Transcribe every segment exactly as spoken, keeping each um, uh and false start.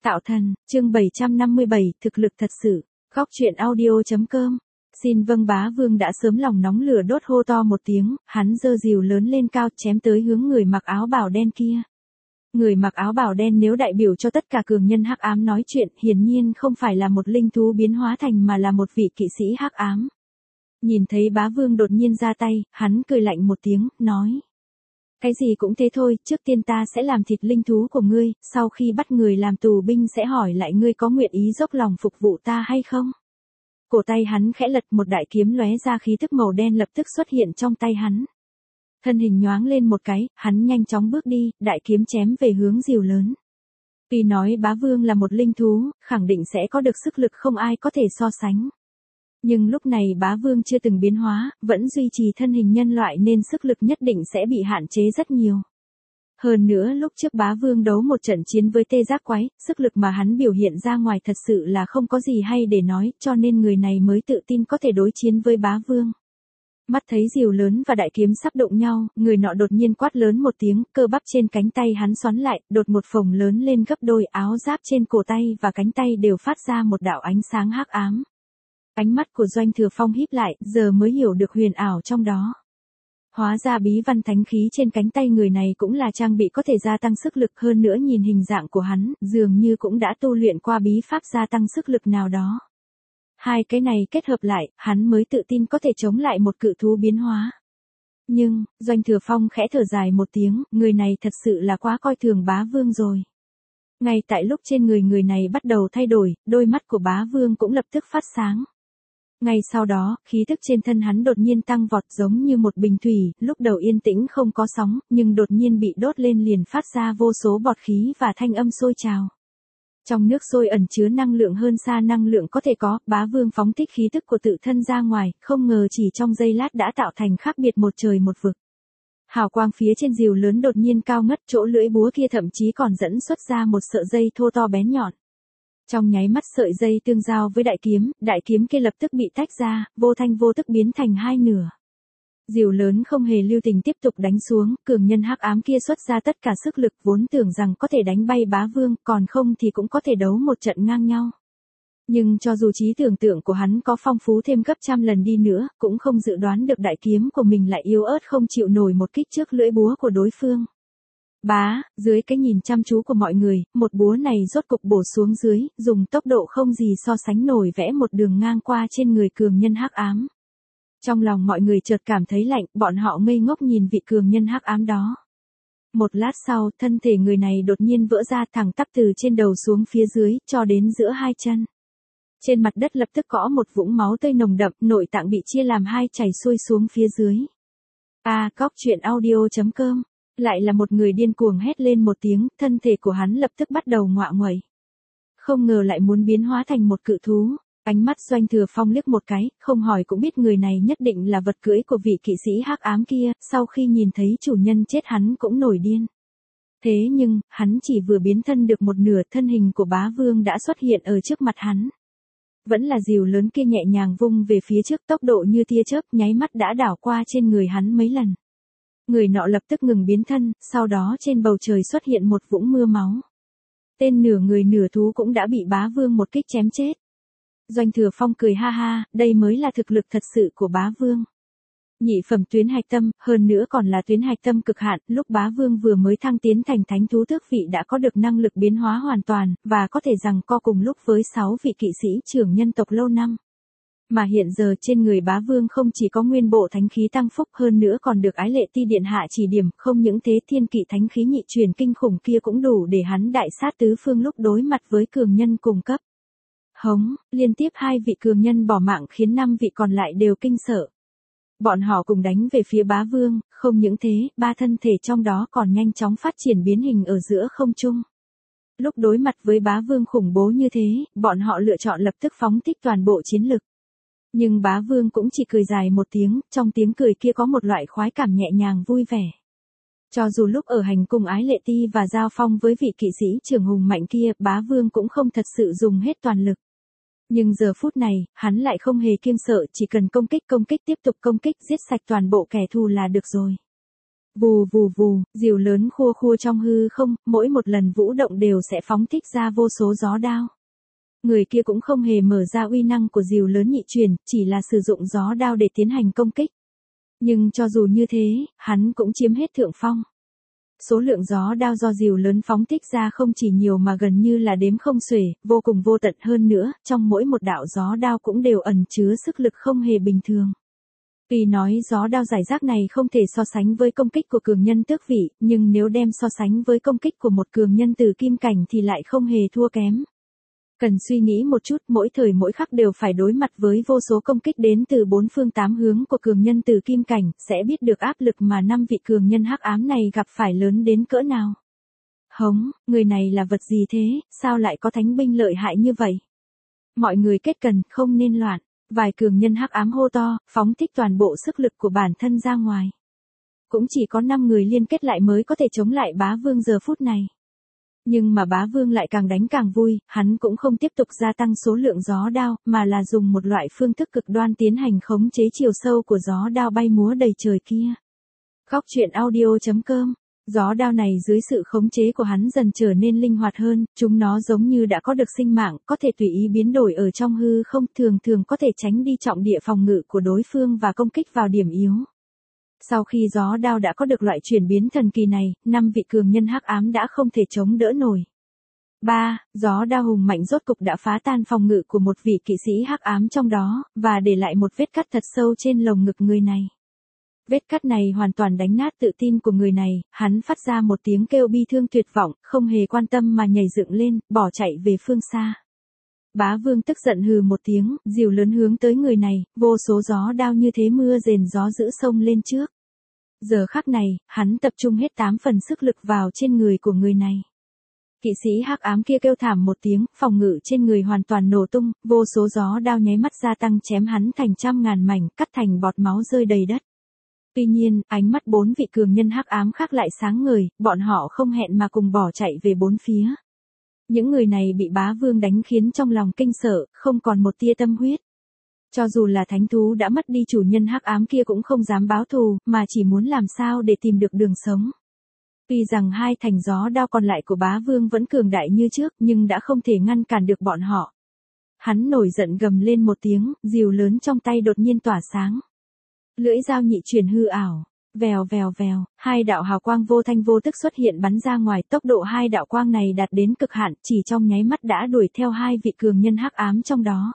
Tạo thần, chương bảy trăm năm mươi bảy, thực lực thật sự. Góc truyện audio.com. Xin vâng bá vương đã sớm lòng nóng lửa đốt hô to một tiếng, hắn giơ rìu lớn lên cao chém tới hướng người mặc áo bào đen kia. Người mặc áo bào đen nếu đại biểu cho tất cả cường nhân hắc ám nói chuyện, hiển nhiên không phải là một linh thú biến hóa thành mà là một vị kỵ sĩ hắc ám. Nhìn thấy bá vương đột nhiên ra tay, hắn cười lạnh một tiếng, nói. Cái gì cũng thế thôi, trước tiên ta sẽ làm thịt linh thú của ngươi, sau khi bắt người làm tù binh sẽ hỏi lại ngươi có nguyện ý dốc lòng phục vụ ta hay không? Cổ tay hắn khẽ lật, một đại kiếm lóe ra khí thức màu đen lập tức xuất hiện trong tay hắn. Thân hình nhoáng lên một cái, hắn nhanh chóng bước đi, đại kiếm chém về hướng rìu lớn. Tuy nói bá vương là một linh thú, khẳng định sẽ có được sức lực không ai có thể so sánh. Nhưng lúc này bá vương chưa từng biến hóa, vẫn duy trì thân hình nhân loại nên sức lực nhất định sẽ bị hạn chế rất nhiều. Hơn nữa lúc trước bá vương đấu một trận chiến với tê giác quái, sức lực mà hắn biểu hiện ra ngoài thật sự là không có gì hay để nói, cho nên người này mới tự tin có thể đối chiến với bá vương. Mắt thấy rìu lớn và đại kiếm sắp đụng nhau, người nọ đột nhiên quát lớn một tiếng, cơ bắp trên cánh tay hắn xoắn lại, đột một phồng lớn lên gấp đôi, áo giáp trên cổ tay và cánh tay đều phát ra một đạo ánh sáng hắc ám. Ánh mắt của Doanh Thừa Phong híp lại, giờ mới hiểu được huyền ảo trong đó. Hóa ra bí văn thánh khí trên cánh tay người này cũng là trang bị có thể gia tăng sức lực, hơn nữa nhìn hình dạng của hắn, dường như cũng đã tu luyện qua bí pháp gia tăng sức lực nào đó. Hai cái này kết hợp lại, hắn mới tự tin có thể chống lại một cự thú biến hóa. Nhưng, Doanh Thừa Phong khẽ thở dài một tiếng, người này thật sự là quá coi thường bá vương rồi. Ngay tại lúc trên người người này bắt đầu thay đổi, đôi mắt của bá vương cũng lập tức phát sáng. Ngay sau đó, khí tức trên thân hắn đột nhiên tăng vọt giống như một bình thủy, lúc đầu yên tĩnh không có sóng, nhưng đột nhiên bị đốt lên liền phát ra vô số bọt khí và thanh âm sôi trào. Trong nước sôi ẩn chứa năng lượng hơn xa năng lượng có thể có, bá vương phóng thích khí tức của tự thân ra ngoài, không ngờ chỉ trong giây lát đã tạo thành khác biệt một trời một vực. Hào quang phía trên rìu lớn đột nhiên cao ngất, chỗ lưỡi búa kia thậm chí còn dẫn xuất ra một sợi dây thô to bén nhọn. Trong nháy mắt sợi dây tương giao với đại kiếm, đại kiếm kia lập tức bị tách ra, vô thanh vô tức biến thành hai nửa. Rìu lớn không hề lưu tình tiếp tục đánh xuống, cường nhân hắc ám kia xuất ra tất cả sức lực, vốn tưởng rằng có thể đánh bay bá vương, còn không thì cũng có thể đấu một trận ngang nhau. Nhưng cho dù trí tưởng tượng của hắn có phong phú thêm gấp trăm lần đi nữa, cũng không dự đoán được đại kiếm của mình lại yếu ớt không chịu nổi một kích trước lưỡi búa của đối phương. Bá, dưới cái nhìn chăm chú của mọi người, một búa này rốt cục bổ xuống dưới, dùng tốc độ không gì so sánh nổi vẽ một đường ngang qua trên người cường nhân hắc ám. Trong lòng mọi người chợt cảm thấy lạnh, bọn họ ngây ngốc nhìn vị cường nhân hắc ám đó. Một lát sau, thân thể người này đột nhiên vỡ ra thẳng tắp từ trên đầu xuống phía dưới, cho đến giữa hai chân. Trên mặt đất lập tức có một vũng máu tươi nồng đậm, nội tạng bị chia làm hai chảy xuôi xuống phía dưới. A, Góc truyện audio.com. Lại là một người điên cuồng hét lên một tiếng, thân thể của hắn lập tức bắt đầu ngoạ nguậy. Không ngờ lại muốn biến hóa thành một cự thú. Ánh mắt Doanh Thừa Phong liếc một cái, không hỏi cũng biết người này nhất định là vật cưỡi của vị kỵ sĩ hắc ám kia, sau khi nhìn thấy chủ nhân chết hắn cũng nổi điên. Thế nhưng, hắn chỉ vừa biến thân được một nửa, thân hình của bá vương đã xuất hiện ở trước mặt hắn. Vẫn là rìu lớn kia nhẹ nhàng vung về phía trước, tốc độ như tia chớp nháy mắt đã đảo qua trên người hắn mấy lần. Người nọ lập tức ngừng biến thân, sau đó trên bầu trời xuất hiện một vũng mưa máu. Tên nửa người nửa thú cũng đã bị bá vương một kích chém chết. Doanh Thừa Phong cười ha ha, đây mới là thực lực thật sự của bá vương. Nhị phẩm tuyến hạch tâm, hơn nữa còn là tuyến hạch tâm cực hạn, lúc bá vương vừa mới thăng tiến thành thánh thú tước vị đã có được năng lực biến hóa hoàn toàn, và có thể rằng co cùng lúc với sáu vị kỵ sĩ trưởng nhân tộc lâu năm. Mà hiện giờ trên người bá vương không chỉ có nguyên bộ thánh khí tăng phúc, hơn nữa còn được ái lệ ti điện hạ chỉ điểm, không những thế thiên kỵ thánh khí nhị truyền kinh khủng kia cũng đủ để hắn đại sát tứ phương lúc đối mặt với cường nhân cùng cấp. Hống, liên tiếp hai vị cường nhân bỏ mạng khiến năm vị còn lại đều kinh sợ. Bọn họ cùng đánh về phía bá vương, không những thế, ba thân thể trong đó còn nhanh chóng phát triển biến hình ở giữa không trung. Lúc đối mặt với bá vương khủng bố như thế, bọn họ lựa chọn lập tức phóng thích toàn bộ chiến lực. Nhưng bá vương cũng chỉ cười dài một tiếng, trong tiếng cười kia có một loại khoái cảm nhẹ nhàng vui vẻ. Cho dù lúc ở hành cung ái lệ ti và giao phong với vị kỵ sĩ trưởng hùng mạnh kia, bá vương cũng không thật sự dùng hết toàn lực. Nhưng giờ phút này, hắn lại không hề kiêng sợ, chỉ cần công kích công kích tiếp tục công kích giết sạch toàn bộ kẻ thù là được rồi. Vù vù vù, diều lớn khua khua trong hư không, mỗi một lần vũ động đều sẽ phóng thích ra vô số gió đao. Người kia cũng không hề mở ra uy năng của diều lớn nhị truyền, chỉ là sử dụng gió đao để tiến hành công kích. Nhưng cho dù như thế, hắn cũng chiếm hết thượng phong. Số lượng gió đao do diều lớn phóng thích ra không chỉ nhiều mà gần như là đếm không xuể, vô cùng vô tận hơn nữa, trong mỗi một đạo gió đao cũng đều ẩn chứa sức lực không hề bình thường. Tuy nói gió đao giải rác này không thể so sánh với công kích của cường nhân tước vị, nhưng nếu đem so sánh với công kích của một cường nhân từ kim cảnh thì lại không hề thua kém. Cần suy nghĩ một chút, mỗi thời mỗi khắc đều phải đối mặt với vô số công kích đến từ bốn phương tám hướng của cường nhân từ kim cảnh, sẽ biết được áp lực mà năm vị cường nhân hắc ám này gặp phải lớn đến cỡ nào. Hống, người này là vật gì thế, sao lại có thánh binh lợi hại như vậy? Mọi người kết cần, không nên loạn. Vài cường nhân hắc ám hô to, phóng thích toàn bộ sức lực của bản thân ra ngoài. Cũng chỉ có năm người liên kết lại mới có thể chống lại bá vương giờ phút này. Nhưng mà bá vương lại càng đánh càng vui, hắn cũng không tiếp tục gia tăng số lượng gió đao, mà là dùng một loại phương thức cực đoan tiến hành khống chế chiều sâu của gió đao bay múa đầy trời kia. Góc truyện audio chấm com. Gió đao này dưới sự khống chế của hắn dần trở nên linh hoạt hơn, chúng nó giống như đã có được sinh mạng, có thể tùy ý biến đổi ở trong hư không, thường thường có thể tránh đi trọng địa phòng ngự của đối phương và công kích vào điểm yếu. Sau khi gió đao đã có được loại chuyển biến thần kỳ này, năm vị cường nhân hắc ám đã không thể chống đỡ nổi. ba. Gió đao hùng mạnh rốt cục đã phá tan phòng ngự của một vị kỵ sĩ hắc ám trong đó, và để lại một vết cắt thật sâu trên lồng ngực người này. Vết cắt này hoàn toàn đánh nát tự tin của người này, hắn phát ra một tiếng kêu bi thương tuyệt vọng, không hề quan tâm mà nhảy dựng lên, bỏ chạy về phương xa. Bá vương tức giận hừ một tiếng, diều lớn hướng tới người này, vô số gió đao như thế mưa rền gió dữ xông lên trước. Giờ khắc này, hắn tập trung hết tám phần sức lực vào trên người của người này. Kỵ sĩ hắc ám kia kêu thảm một tiếng, phòng ngự trên người hoàn toàn nổ tung, vô số gió đao nháy mắt gia tăng chém hắn thành trăm ngàn mảnh, cắt thành bọt máu rơi đầy đất. Tuy nhiên, ánh mắt bốn vị cường nhân hắc ám khác lại sáng ngời, bọn họ không hẹn mà cùng bỏ chạy về bốn phía. Những người này bị bá vương đánh khiến trong lòng kinh sợ, không còn một tia tâm huyết. Cho dù là thánh thú đã mất đi chủ nhân hắc ám kia cũng không dám báo thù, mà chỉ muốn làm sao để tìm được đường sống. Tuy rằng hai thành gió đao còn lại của bá vương vẫn cường đại như trước, nhưng đã không thể ngăn cản được bọn họ. Hắn nổi giận gầm lên một tiếng, diều lớn trong tay đột nhiên tỏa sáng. Lưỡi dao nhị truyền hư ảo, vèo vèo vèo, hai đạo hào quang vô thanh vô tức xuất hiện bắn ra ngoài, tốc độ hai đạo quang này đạt đến cực hạn, chỉ trong nháy mắt đã đuổi theo hai vị cường nhân hắc ám trong đó.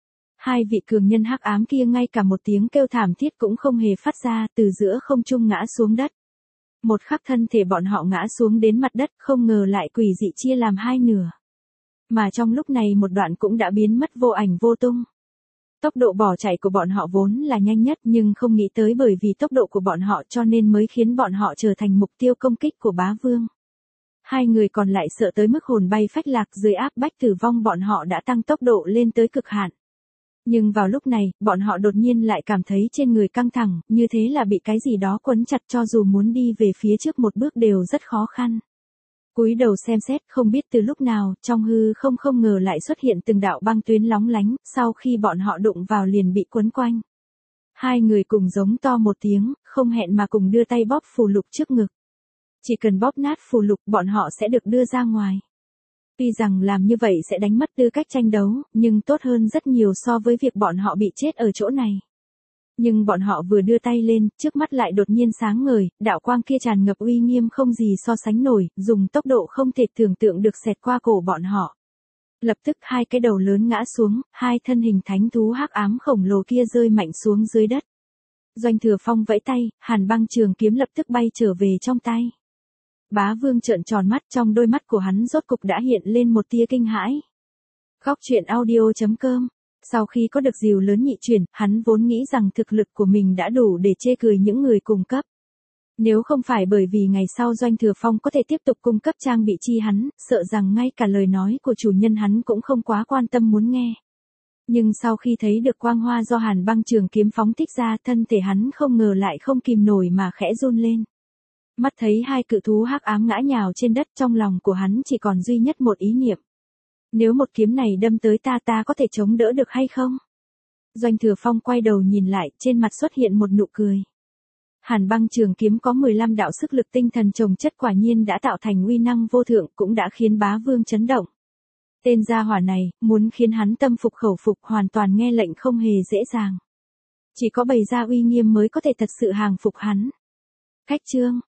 Hai vị cường nhân hắc ám kia ngay cả một tiếng kêu thảm thiết cũng không hề phát ra, từ giữa không trung ngã xuống đất. Một khắc thân thể bọn họ ngã xuống đến mặt đất, không ngờ lại quỷ dị chia làm hai nửa. Mà trong lúc này một đoạn cũng đã biến mất vô ảnh vô tung. Tốc độ bỏ chạy của bọn họ vốn là nhanh nhất, nhưng không nghĩ tới bởi vì tốc độ của bọn họ cho nên mới khiến bọn họ trở thành mục tiêu công kích của bá vương. Hai người còn lại sợ tới mức hồn bay phách lạc, dưới áp bách tử vong bọn họ đã tăng tốc độ lên tới cực hạn. Nhưng vào lúc này, bọn họ đột nhiên lại cảm thấy trên người căng thẳng, như thế là bị cái gì đó quấn chặt, cho dù muốn đi về phía trước một bước đều rất khó khăn. Cúi đầu xem xét, không biết từ lúc nào, trong hư không không ngờ lại xuất hiện từng đạo băng tuyến lóng lánh, sau khi bọn họ đụng vào liền bị quấn quanh. Hai người cùng giống to một tiếng, không hẹn mà cùng đưa tay bóp phù lục trước ngực. Chỉ cần bóp nát phù lục, bọn họ sẽ được đưa ra ngoài. Tuy rằng làm như vậy sẽ đánh mất tư cách tranh đấu, nhưng tốt hơn rất nhiều so với việc bọn họ bị chết ở chỗ này. Nhưng bọn họ vừa đưa tay lên, trước mắt lại đột nhiên sáng ngời, đạo quang kia tràn ngập uy nghiêm không gì so sánh nổi, dùng tốc độ không thể tưởng tượng được xẹt qua cổ bọn họ. Lập tức hai cái đầu lớn ngã xuống, hai thân hình thánh thú hắc ám khổng lồ kia rơi mạnh xuống dưới đất. Doanh Thừa Phong vẫy tay, hàn băng trường kiếm lập tức bay trở về trong tay. Bá vương trợn tròn mắt, trong đôi mắt của hắn rốt cục đã hiện lên một tia kinh hãi. Góc truyện audio chấm com. Sau khi có được diều lớn nhị truyền, hắn vốn nghĩ rằng thực lực của mình đã đủ để chê cười những người cùng cấp. Nếu không phải bởi vì ngày sau Doanh Thừa Phong có thể tiếp tục cung cấp trang bị chi hắn, sợ rằng ngay cả lời nói của chủ nhân hắn cũng không quá quan tâm muốn nghe. Nhưng sau khi thấy được quang hoa do hàn băng trường kiếm phóng thích ra, thân thể hắn không ngờ lại không kìm nổi mà khẽ run lên. Mắt thấy hai cự thú hắc ám ngã nhào trên đất, trong lòng của hắn chỉ còn duy nhất một ý niệm. Nếu một kiếm này đâm tới ta ta có thể chống đỡ được hay không? Doanh Thừa Phong quay đầu nhìn lại, trên mặt xuất hiện một nụ cười. Hàn băng trường kiếm có mười lăm đạo sức lực tinh thần chồng chất quả nhiên đã tạo thành uy năng vô thượng, cũng đã khiến bá vương chấn động. Tên gia hỏa này, muốn khiến hắn tâm phục khẩu phục hoàn toàn nghe lệnh không hề dễ dàng. Chỉ có bày ra uy nghiêm mới có thể thật sự hàng phục hắn. Khách trương,